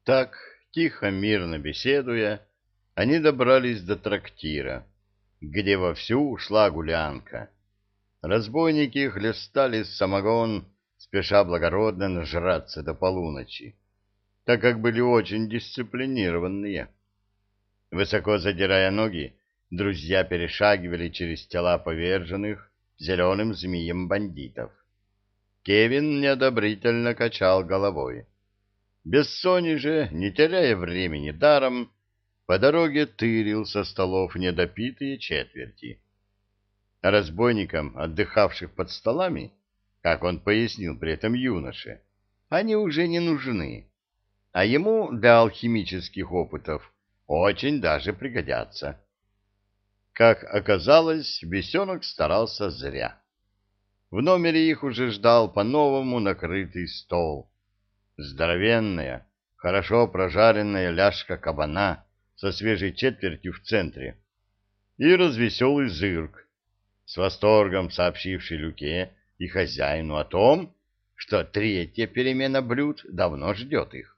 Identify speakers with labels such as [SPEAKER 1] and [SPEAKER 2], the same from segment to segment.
[SPEAKER 1] Так, тихо, мирно беседуя, они добрались до трактира, где вовсю шла гулянка. Разбойники хлестали самогон, спеша благородно нажраться до полуночи, так как были очень дисциплинированные. Высоко задирая ноги, друзья перешагивали через тела поверженных зеленым змеем бандитов. Кевин неодобрительно качал головой. Бессоний же, не теряя времени даром, по дороге тырил со столов недопитые четверти. А разбойникам, отдыхавших под столами, как он пояснил при этом юноше, они уже не нужны, а ему для алхимических опытов очень даже пригодятся. Как оказалось, бесенок старался зря. В номере их уже ждал по-новому накрытый стол. Здоровенная, хорошо прожаренная ляжка кабана со свежей четвертью в центре и развеселый зырк, с восторгом сообщивший Люке и хозяину о том, что третья перемена блюд давно ждет их.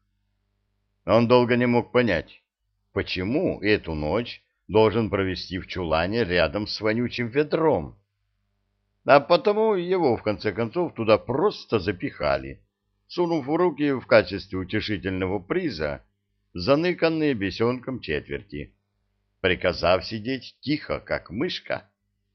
[SPEAKER 1] Он долго не мог понять, почему эту ночь должен провести в чулане рядом с вонючим ведром. А потому его, в конце концов, туда просто запихали, сунув в руки в качестве утешительного приза заныканные бесенком четверти, приказав сидеть тихо, как мышка.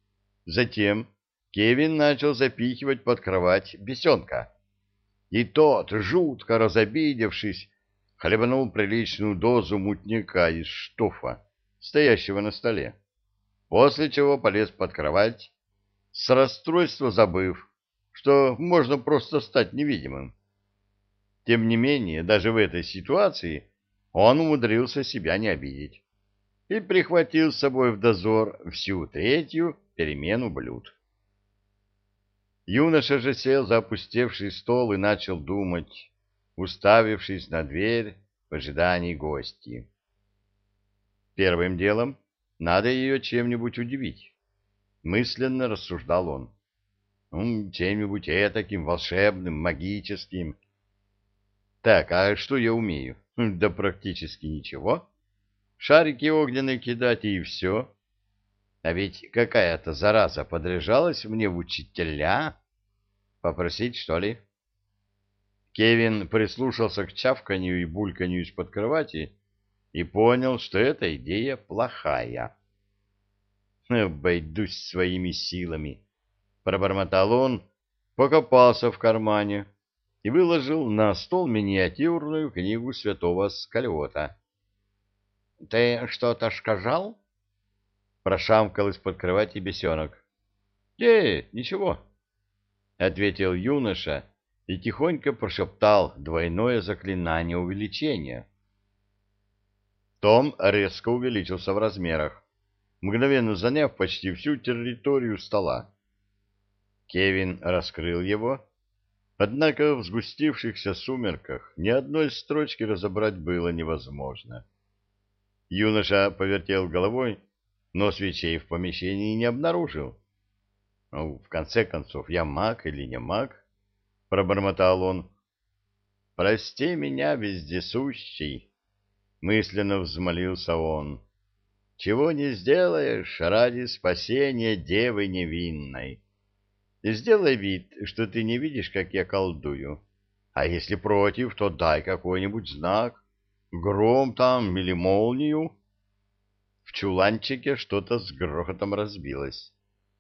[SPEAKER 1] Затем Кевин начал запихивать под кровать бесенка, и тот, жутко разобидевшись, хлебнул приличную дозу мутняка из штофа, стоящего на столе, после чего полез под кровать, с расстройства забыв, что можно просто стать невидимым. Тем не менее, даже в этой ситуации он умудрился себя не обидеть и прихватил с собой в дозор всю третью перемену блюд. Юноша же сел за опустевший стол и начал думать, уставившись на дверь в ожидании гостьи. Первым делом надо ее чем-нибудь удивить, мысленно рассуждал он. Чем-нибудь этаким волшебным, магическим. Так, а что я умею? Да практически ничего. Шарики огненные кидать и все. А ведь какая-то зараза подряжалась мне в учителя. Попросить, что ли? Кевин прислушался к чавканью и бульканью из-под кровати и понял, что эта идея плохая. «Обойдусь своими силами», — пробормотал он, покопался в кармане и выложил на стол миниатюрную книгу святого Скалиота. — Ты что-то сказал? — прошамкал из-под кровати бесенок. — ничего, — ответил юноша и тихонько прошептал двойное заклинание увеличения. Том резко увеличился в размерах, мгновенно заняв почти всю территорию стола. Кевин раскрыл его, однако в сгустившихся сумерках ни одной строчки разобрать было невозможно. Юноша повертел головой, но свечей в помещении не обнаружил. «Ну, в конце концов, я маг или не маг?» — пробормотал он. «Прости меня, вездесущий!» — мысленно взмолился он. «Чего не сделаешь ради спасения девы невинной? Сделай вид, что ты не видишь, как я колдую. А если против, то дай какой-нибудь знак. Гром там или молнию». В чуланчике что-то с грохотом разбилось.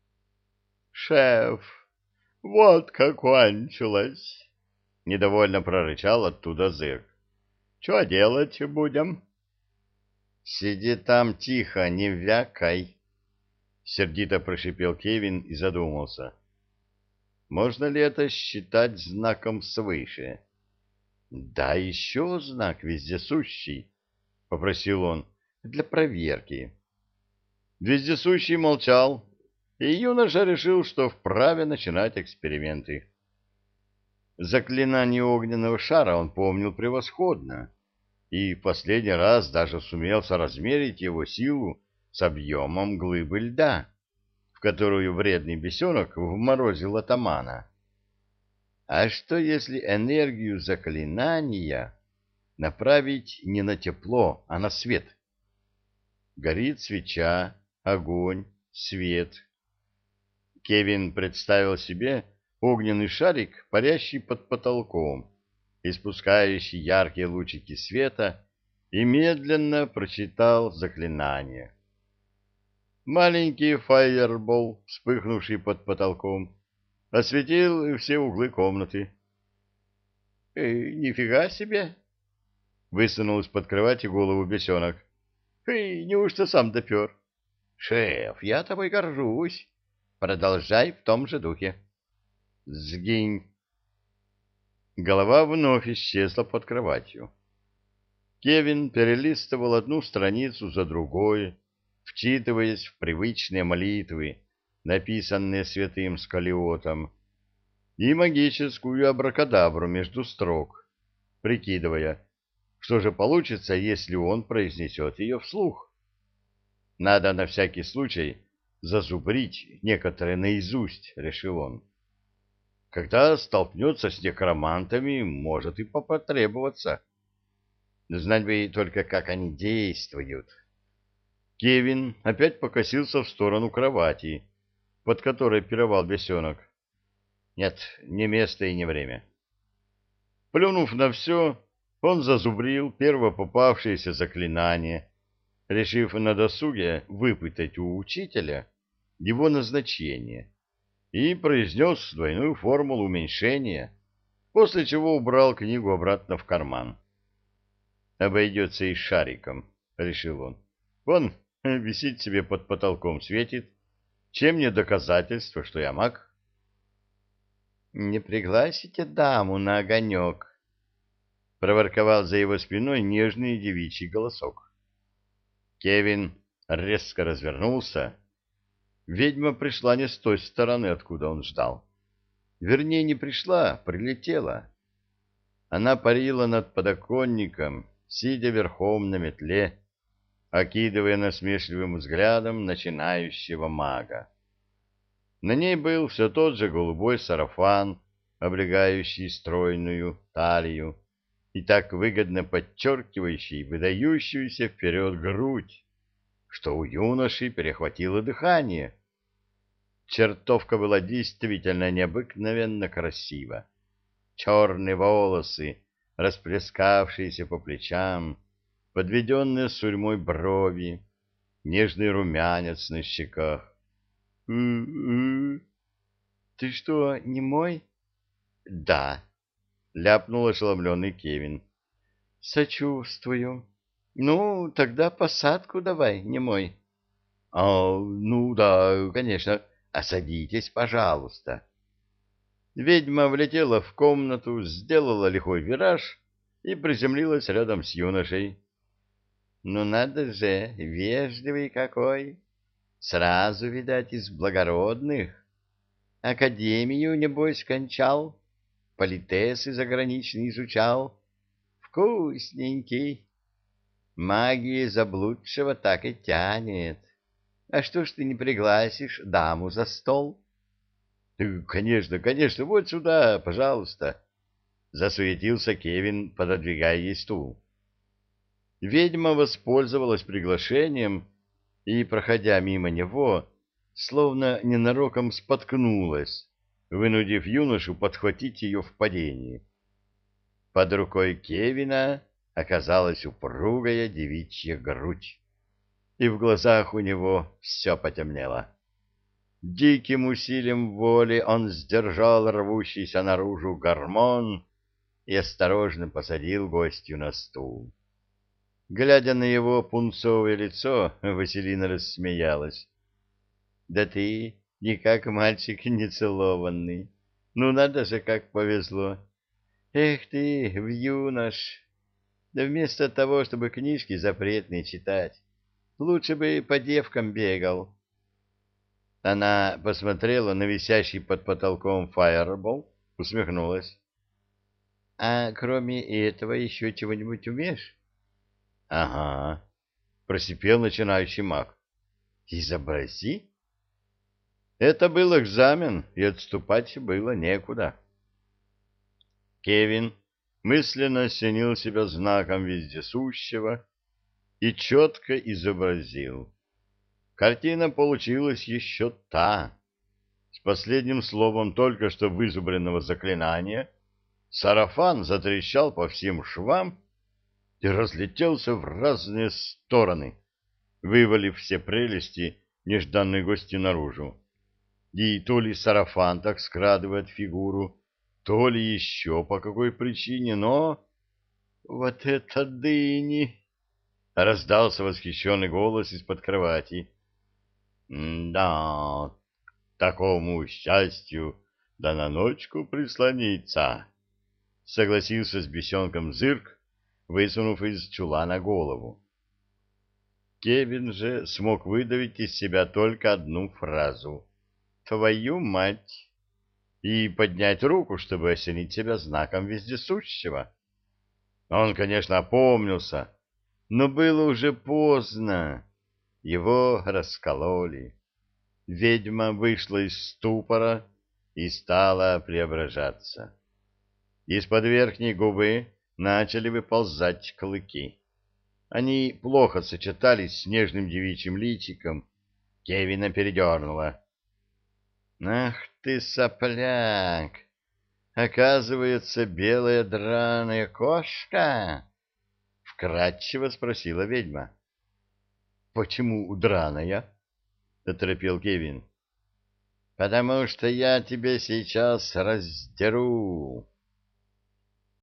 [SPEAKER 1] «Шеф, вот как кончилось!» — недовольно прорычал оттуда зырк. «Чё делать будем?» «Сиди там тихо, не вякай!» — сердито прошипел Кевин и задумался. «Можно ли это считать знаком свыше?» «Да еще знак вездесущий!» — попросил он для проверки. Вездесущий молчал, и юноша решил, что вправе начинать эксперименты. Заклинание огненного шара он помнил превосходно, и в последний раз даже сумел соразмерить его силу с объемом глыбы льда, в которую вредный бесенок вморозил атамана. А что, если энергию заклинания направить не на тепло, а на свет. Горит свеча, огонь, свет. Кевин представил себе огненный шарик, парящий под потолком, испускающий яркие лучики света, и медленно прочитал заклинание. Маленький фаербол, вспыхнувший под потолком, осветил все углы комнаты. Нифига себе! — высунул из-под кровати голову бесенок. — неужто сам допер? — Шеф, я тобой горжусь. Продолжай в том же духе. — Сгинь! Голова вновь исчезла под кроватью. Кевин перелистывал одну страницу за другой, вчитываясь в привычные молитвы, написанные святым Сколиотом, и магическую абракадабру между строк, прикидывая, что же получится, если он произнесет ее вслух. Надо на всякий случай зазубрить некоторые наизусть, решил он. Когда столкнется с некромантами, может и потребоваться. Знать бы только, как они действуют. Кевин опять покосился в сторону кровати, под которой пировал бесенок. Нет, не место и не время. Плюнув на все, он зазубрил первое попавшееся заклинание, решив на досуге выпытать у учителя его назначение, и произнес двойную формулу уменьшения, после чего убрал книгу обратно в карман. «Обойдется и шариком», — решил он. «Вон, висит себе под потолком, светит. Чем не доказательство, что я маг?» «Не пригласите даму на огонек?» — проворковал за его спиной нежный девичий голосок. Кевин резко развернулся. Ведьма пришла не с той стороны, откуда он ждал. Вернее, не пришла, прилетела. Она парила над подоконником, сидя верхом на метле, окидывая насмешливым взглядом начинающего мага. На ней был все тот же голубой сарафан, облегающий стройную талию и так выгодно подчеркивающий выдающуюся вперед грудь, что у юноши перехватило дыхание. Чертовка была действительно необыкновенно красива. Черные волосы, расплескавшиеся по плечам, подведенные сурьмой брови, нежный румянец на щеках. «Ты что, не мой?» «Да», — ляпнул ошеломленный Кевин. «Сочувствую. Ну, тогда посадку давай, не мой». Ну да, конечно. Садитесь, пожалуйста». Ведьма влетела в комнату, сделала лихой вираж и приземлилась рядом с юношей. «Ну надо же, вежливый какой! Сразу, видать, из благородных. Академию, небось, кончал, политесы заграничные изучал. Вкусненький. Магии заблудшего так и тянет. А что ж ты не пригласишь даму за стол?» Конечно, конечно, вот сюда, пожалуйста», — засуетился Кевин, пододвигая ей стул. Ведьма воспользовалась приглашением и, проходя мимо него, словно ненароком споткнулась, вынудив юношу подхватить ее в падении. Под рукой Кевина оказалась упругая девичья грудь, и в глазах у него все потемнело. Диким усилием воли он сдержал рвущийся наружу гормон и осторожно посадил гостью на стул. Глядя на его пунцовое лицо, Василина рассмеялась. «Да ты никак мальчик нецелованный. Ну, надо же, как повезло. Эх ты, вьюнош! Да вместо того, чтобы книжки запретные читать, лучше бы по девкам бегал». Она посмотрела на висящий под потолком фаербол, усмехнулась. — А кроме этого еще чего-нибудь умеешь? — Ага, — просипел начинающий маг. — Изобрази. Это был экзамен, и отступать было некуда. Кевин мысленно осенил себя знаком вездесущего и четко изобразил. Картина получилась еще та. С последним словом только что вызубренного заклинания сарафан затрещал по всем швам и разлетелся в разные стороны, вывалив все прелести нежданной гости наружу. И то ли сарафан так скрадывает фигуру, то ли еще по какой причине, но... «Вот это дыни!» — раздался восхищенный голос из-под кровати. «Да, такому счастью, да на ночку прислониться!» — согласился с бесенком Зырк, высунув из чулана голову. Кевин же смог выдавить из себя только одну фразу: «Твою мать!» и поднять руку, чтобы осенить себя знаком вездесущего. Он, конечно, опомнился, но было уже поздно. Его раскололи. Ведьма вышла из ступора и стала преображаться. Из-под верхней губы начали выползать клыки. Они плохо сочетались с нежным девичьим личиком. Кевина передернуло. «Ах ты, сопляк! Оказывается, белая драная кошка?» — вкратчиво спросила ведьма. «Почему драная?» — оторопел Кевин. «Потому что я тебе сейчас раздеру!»